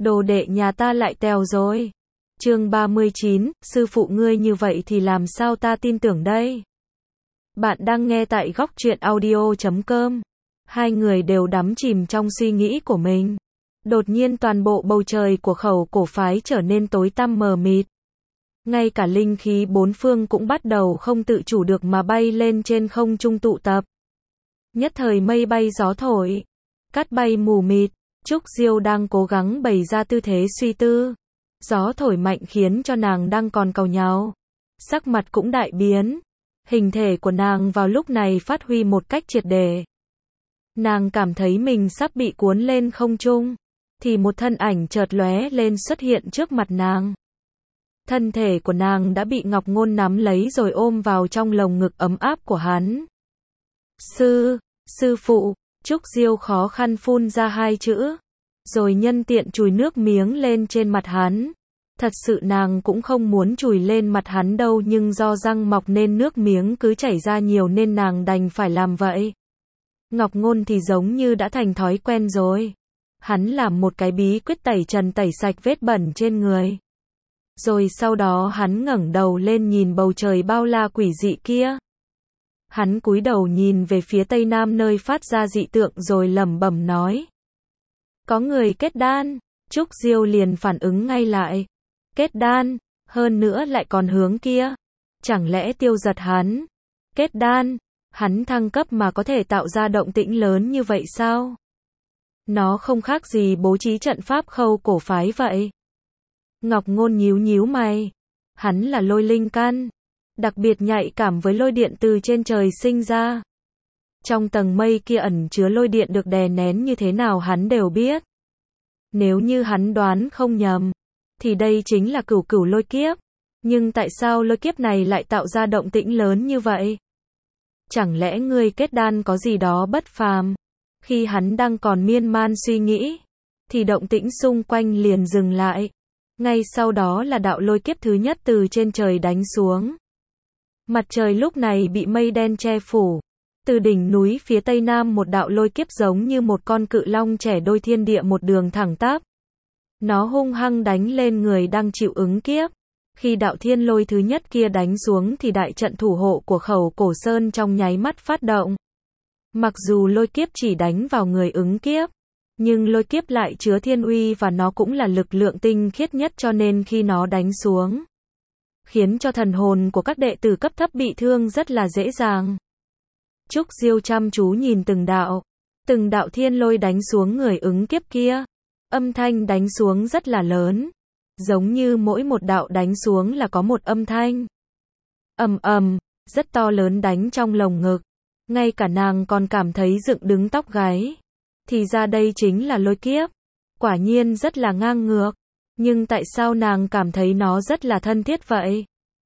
Đồ đệ nhà ta lại tèo rồi. Chương 39, sư phụ ngươi như vậy thì làm sao ta tin tưởng đây? Bạn đang nghe tại góc truyện audio.com. Hai người đều đắm chìm trong suy nghĩ của mình. Đột nhiên toàn bộ bầu trời của khẩu cổ phái trở nên tối tăm mờ mịt. Ngay cả linh khí bốn phương cũng bắt đầu không tự chủ được mà bay lên trên không trung tụ tập. Nhất thời mây bay gió thổi, cát bay mù mịt. Trúc Diêu đang cố gắng bày ra tư thế suy tư. Gió thổi mạnh khiến cho nàng đang còn cau nhàu. Sắc mặt cũng đại biến. Hình thể của nàng vào lúc này phát huy một cách triệt để. Nàng cảm thấy mình sắp bị cuốn lên không trung. Thì một thân ảnh chợt lóe lên xuất hiện trước mặt nàng. Thân thể của nàng đã bị Ngọc Ngôn nắm lấy rồi ôm vào trong lồng ngực ấm áp của hắn. Sư phụ. Trúc Diêu khó khăn phun ra hai chữ. Rồi nhân tiện chùi nước miếng lên trên mặt hắn. Thật sự nàng cũng không muốn chùi lên mặt hắn đâu, nhưng do răng mọc nên nước miếng cứ chảy ra nhiều nên nàng đành phải làm vậy. Ngọc Ngôn thì giống như đã thành thói quen rồi. Hắn làm một cái bí quyết tẩy trần tẩy sạch vết bẩn trên người. Rồi sau đó hắn ngẩng đầu lên nhìn bầu trời bao la quỷ dị kia. Hắn cúi đầu nhìn về phía tây nam nơi phát ra dị tượng rồi lẩm bẩm nói. Có người kết đan. Trúc Diêu liền phản ứng ngay lại. Kết đan, hơn nữa lại còn hướng kia. Chẳng lẽ Tiêu Giật hắn? Kết đan, hắn thăng cấp mà có thể tạo ra động tĩnh lớn như vậy sao? Nó không khác gì bố trí trận pháp khâu cổ phái vậy. Ngọc Ngôn nhíu nhíu mày. Hắn là lôi linh căn. Đặc biệt nhạy cảm với lôi điện từ trên trời sinh ra. Trong tầng mây kia ẩn chứa lôi điện được đè nén như thế nào hắn đều biết. Nếu như hắn đoán không nhầm, thì đây chính là cửu cửu lôi kiếp. Nhưng tại sao lôi kiếp này lại tạo ra động tĩnh lớn như vậy? Chẳng lẽ ngươi kết đan có gì đó bất phàm? Khi hắn đang còn miên man suy nghĩ, thì động tĩnh xung quanh liền dừng lại. Ngay sau đó là đạo lôi kiếp thứ nhất từ trên trời đánh xuống. Mặt trời lúc này bị mây đen che phủ. Từ đỉnh núi phía tây nam một đạo lôi kiếp giống như một con cự long chẻ đôi thiên địa một đường thẳng tắp. Nó hung hăng đánh lên người đang chịu ứng kiếp. Khi đạo thiên lôi thứ nhất kia đánh xuống thì đại trận thủ hộ của khẩu cổ sơn trong nháy mắt phát động. Mặc dù lôi kiếp chỉ đánh vào người ứng kiếp, nhưng lôi kiếp lại chứa thiên uy và nó cũng là lực lượng tinh khiết nhất, cho nên khi nó đánh xuống, khiến cho thần hồn của các đệ tử cấp thấp bị thương rất là dễ dàng. Trúc Diêu chăm chú nhìn từng đạo thiên lôi đánh xuống người ứng kiếp kia. Âm thanh đánh xuống rất là lớn, giống như mỗi một đạo đánh xuống là có một âm thanh. Ầm ầm, rất to lớn đánh trong lồng ngực. Ngay cả nàng còn cảm thấy dựng đứng tóc gáy. Thì ra đây chính là lôi kiếp. Quả nhiên rất là ngang ngược. Nhưng tại sao nàng cảm thấy nó rất là thân thiết vậy?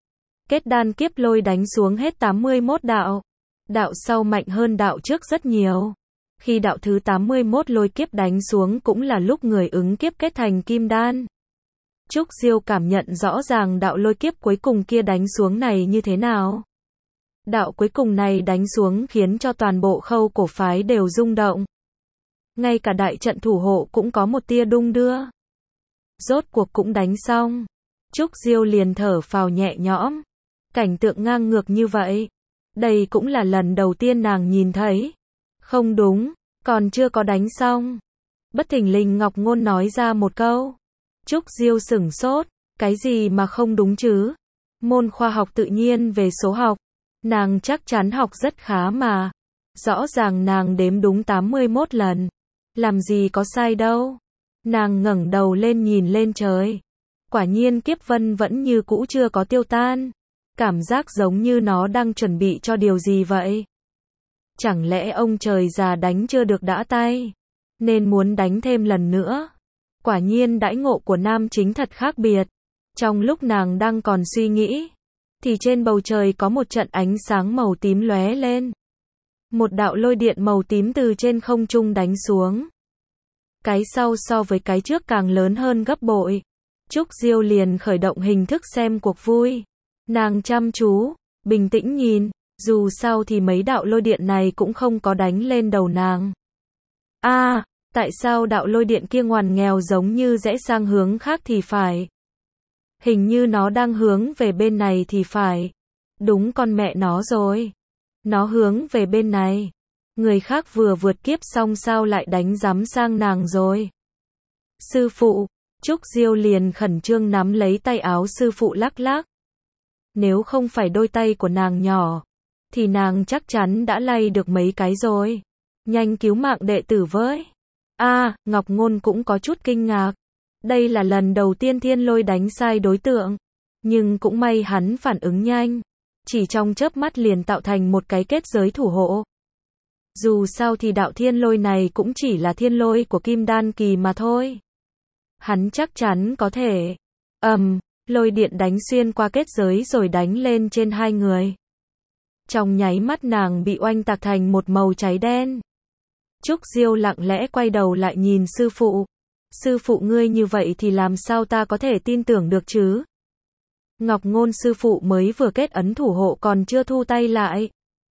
Kết đan kiếp lôi đánh xuống hết 81 đạo. Đạo sau mạnh hơn đạo trước rất nhiều. Khi đạo thứ 81 lôi kiếp đánh xuống cũng là lúc người ứng kiếp kết thành kim đan. Trúc Diêu cảm nhận rõ ràng đạo lôi kiếp cuối cùng kia đánh xuống này như thế nào. Đạo cuối cùng này đánh xuống khiến cho toàn bộ khâu cổ phái đều rung động. Ngay cả đại trận thủ hộ cũng có một tia đung đưa. Rốt cuộc cũng đánh xong. Trúc Diêu liền thở phào nhẹ nhõm. Cảnh tượng ngang ngược như vậy, đây cũng là lần đầu tiên nàng nhìn thấy. Không đúng, còn chưa có đánh xong. Bất thình lình Ngọc Ngôn nói ra một câu. Trúc Diêu sửng sốt, cái gì mà không đúng chứ? Môn khoa học tự nhiên về số học, nàng chắc chắn học rất khá mà. Rõ ràng nàng đếm đúng 81 lần. Làm gì có sai đâu. Nàng ngẩng đầu lên nhìn lên trời. Quả nhiên kiếp vân vẫn như cũ chưa có tiêu tan. Cảm giác giống như nó đang chuẩn bị cho điều gì vậy. Chẳng lẽ ông trời già đánh chưa được đã tay, nên muốn đánh thêm lần nữa. Quả nhiên đãi ngộ của nam chính thật khác biệt. Trong lúc nàng đang còn suy nghĩ, thì trên bầu trời có một trận ánh sáng màu tím lóe lên. Một đạo lôi điện màu tím từ trên không trung đánh xuống. Cái sau so với cái trước càng lớn hơn gấp bội. Trúc Diêu liền khởi động hình thức xem cuộc vui. Nàng chăm chú, bình tĩnh nhìn. Dù sao thì mấy đạo lôi điện này cũng không có đánh lên đầu nàng. Tại sao đạo lôi điện kia ngoằn nghèo giống như rẽ sang hướng khác thì phải. Hình như nó đang hướng về bên này thì phải. Đúng con mẹ nó rồi. Nó hướng về bên này. Người khác vừa vượt kiếp xong sao lại đánh giám sang nàng rồi. Sư phụ, Trúc Diêu liền khẩn trương nắm lấy tay áo sư phụ lắc lắc. Nếu không phải đôi tay của nàng nhỏ, thì nàng chắc chắn đã lay được mấy cái rồi. Nhanh cứu mạng đệ tử với. Ngọc Ngôn cũng có chút kinh ngạc. Đây là lần đầu tiên thiên lôi đánh sai đối tượng. Nhưng cũng may hắn phản ứng nhanh. Chỉ trong chớp mắt liền tạo thành một cái kết giới thủ hộ. Dù sao thì đạo thiên lôi này cũng chỉ là thiên lôi của Kim Đan kỳ mà thôi. Hắn chắc chắn có thể. Lôi điện đánh xuyên qua kết giới rồi đánh lên trên hai người. Trong nháy mắt nàng bị oanh tạc thành một màu cháy đen. Trúc Diêu lặng lẽ quay đầu lại nhìn sư phụ. Sư phụ ngươi như vậy thì làm sao ta có thể tin tưởng được chứ? Ngọc Ngôn sư phụ mới vừa kết ấn thủ hộ còn chưa thu tay lại.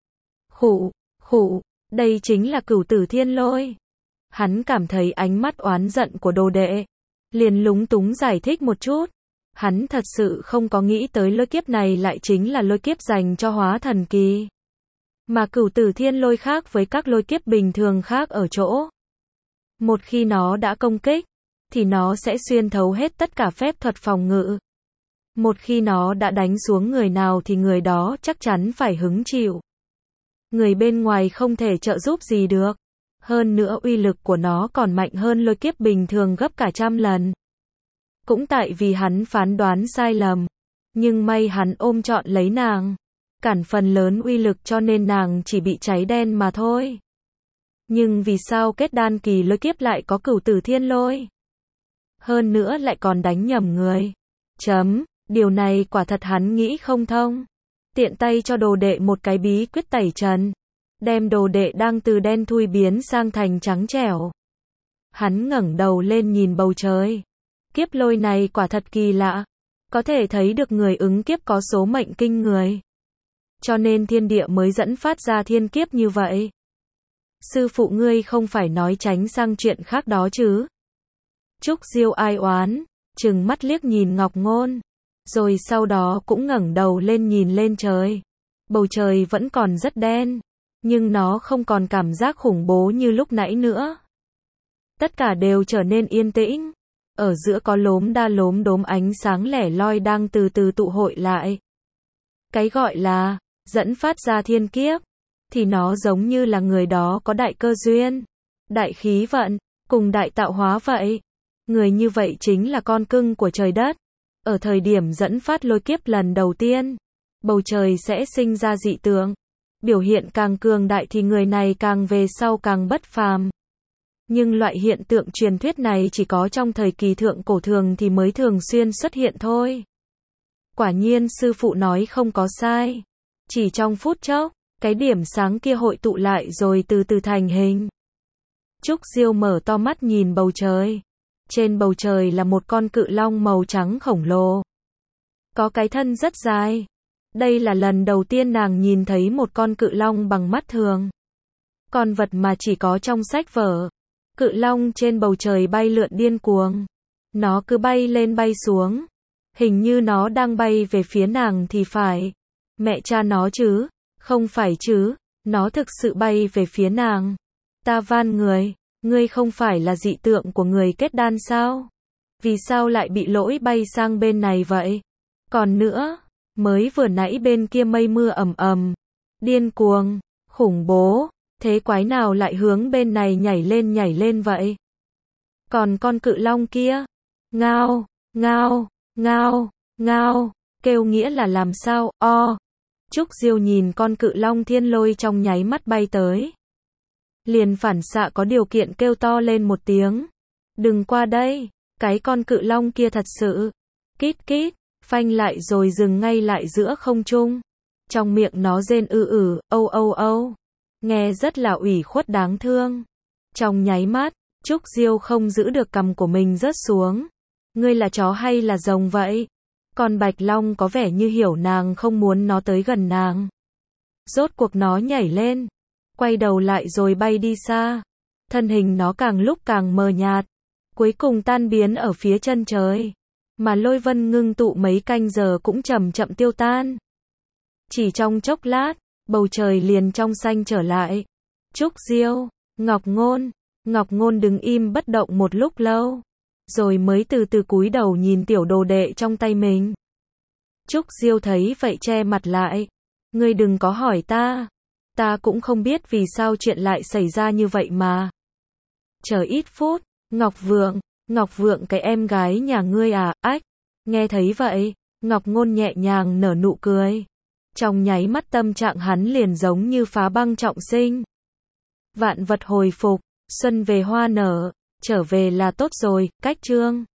Khụ, đây chính là Cửu Tử Thiên Lôi. Hắn cảm thấy ánh mắt oán giận của đồ đệ. Liền lúng túng giải thích một chút. Hắn thật sự không có nghĩ tới lôi kiếp này lại chính là lôi kiếp dành cho hóa thần kỳ. Mà Cửu Tử Thiên Lôi khác với các lôi kiếp bình thường khác ở chỗ. Một khi nó đã công kích, thì nó sẽ xuyên thấu hết tất cả phép thuật phòng ngự. Một khi nó đã đánh xuống người nào thì người đó chắc chắn phải hứng chịu. Người bên ngoài không thể trợ giúp gì được. Hơn nữa uy lực của nó còn mạnh hơn lôi kiếp bình thường gấp cả 100 lần. Cũng tại vì hắn phán đoán sai lầm. Nhưng may hắn ôm trọn lấy nàng. Cản phần lớn uy lực cho nên nàng chỉ bị cháy đen mà thôi. Nhưng vì sao kết đan kỳ lôi kiếp lại có Cửu Tử Thiên Lôi? Hơn nữa lại còn đánh nhầm người. Điều này quả thật hắn nghĩ không thông. Tiện tay cho đồ đệ một cái bí quyết tẩy trần. Đem đồ đệ đang từ đen thui biến sang thành trắng trẻo. Hắn ngẩng đầu lên nhìn bầu trời. Kiếp lôi này quả thật kỳ lạ. Có thể thấy được người ứng kiếp có số mệnh kinh người. Cho nên thiên địa mới dẫn phát ra thiên kiếp như vậy. Sư phụ ngươi không phải nói tránh sang chuyện khác đó chứ? Trúc Diêu ai oán, trừng mắt liếc nhìn Ngọc Ngôn. Rồi sau đó cũng ngẩng đầu lên nhìn lên trời. Bầu trời vẫn còn rất đen. Nhưng nó không còn cảm giác khủng bố như lúc nãy nữa. Tất cả đều trở nên yên tĩnh. Ở giữa có lốm đa lốm đốm ánh sáng lẻ loi đang từ từ tụ hội lại. Cái gọi là dẫn phát ra thiên kiếp, thì nó giống như là người đó có đại cơ duyên, đại khí vận, cùng đại tạo hóa vậy. Người như vậy chính là con cưng của trời đất. Ở thời điểm dẫn phát lôi kiếp lần đầu tiên, bầu trời sẽ sinh ra dị tượng. Biểu hiện càng cường đại thì người này càng về sau càng bất phàm. Nhưng loại hiện tượng truyền thuyết này chỉ có trong thời kỳ thượng cổ thường thì mới thường xuyên xuất hiện thôi. Quả nhiên sư phụ nói không có sai. Chỉ trong phút chốc, cái điểm sáng kia hội tụ lại rồi từ từ thành hình. Trúc Diêu mở to mắt nhìn bầu trời. Trên bầu trời là một con cự long màu trắng khổng lồ. Có cái thân rất dài. Đây là lần đầu tiên nàng nhìn thấy một con cự long bằng mắt thường. Con vật mà chỉ có trong sách vở. Cự long trên bầu trời bay lượn điên cuồng. Nó cứ bay lên bay xuống. Hình như nó đang bay về phía nàng thì phải. Mẹ cha nó chứ, không phải chứ, nó thực sự bay về phía nàng. Ta van người, ngươi không phải là dị tượng của người kết đan sao? Vì sao lại bị lỗi bay sang bên này vậy? Còn nữa, mới vừa nãy bên kia mây mưa ầm ầm, điên cuồng, khủng bố, thế quái nào lại hướng bên này nhảy lên vậy? Còn con cự long kia, ngao, ngao, ngao, ngao, kêu nghĩa là làm sao, Trúc Diêu nhìn con cự long thiên lôi trong nháy mắt bay tới. Liền phản xạ có điều kiện kêu to lên một tiếng. Đừng qua đây, cái con cự long kia thật sự. Kít kít, phanh lại rồi dừng ngay lại giữa không trung. Trong miệng nó rên âu âu âu. Nghe rất là ủy khuất đáng thương. Trong nháy mắt, Trúc Diêu không giữ được cằm của mình rớt xuống. Ngươi là chó hay là rồng vậy? Con bạch long có vẻ như hiểu nàng không muốn nó tới gần nàng. Rốt cuộc nó nhảy lên, quay đầu lại rồi bay đi xa. thân hình nó càng lúc càng mờ nhạt, cuối cùng tan biến ở phía chân trời, mà lôi vân ngưng tụ mấy canh giờ cũng chậm chậm tiêu tan. Chỉ trong chốc lát, bầu trời liền trong xanh trở lại. Trúc Diêu, Ngọc Ngôn đứng im bất động một lúc lâu, rồi mới từ từ cúi đầu nhìn tiểu đồ đệ trong tay mình. Trúc Diêu thấy vậy che mặt lại. Ngươi đừng có hỏi ta cũng không biết vì sao chuyện lại xảy ra như vậy mà. Chờ ít phút, Ngọc Vượng cái em gái nhà ngươi à, ách. Nghe thấy vậy, Ngọc Ngôn nhẹ nhàng nở nụ cười. Trong nháy mắt tâm trạng hắn liền giống như phá băng trọng sinh. Vạn vật hồi phục, xuân về hoa nở, trở về là tốt rồi, cách chương.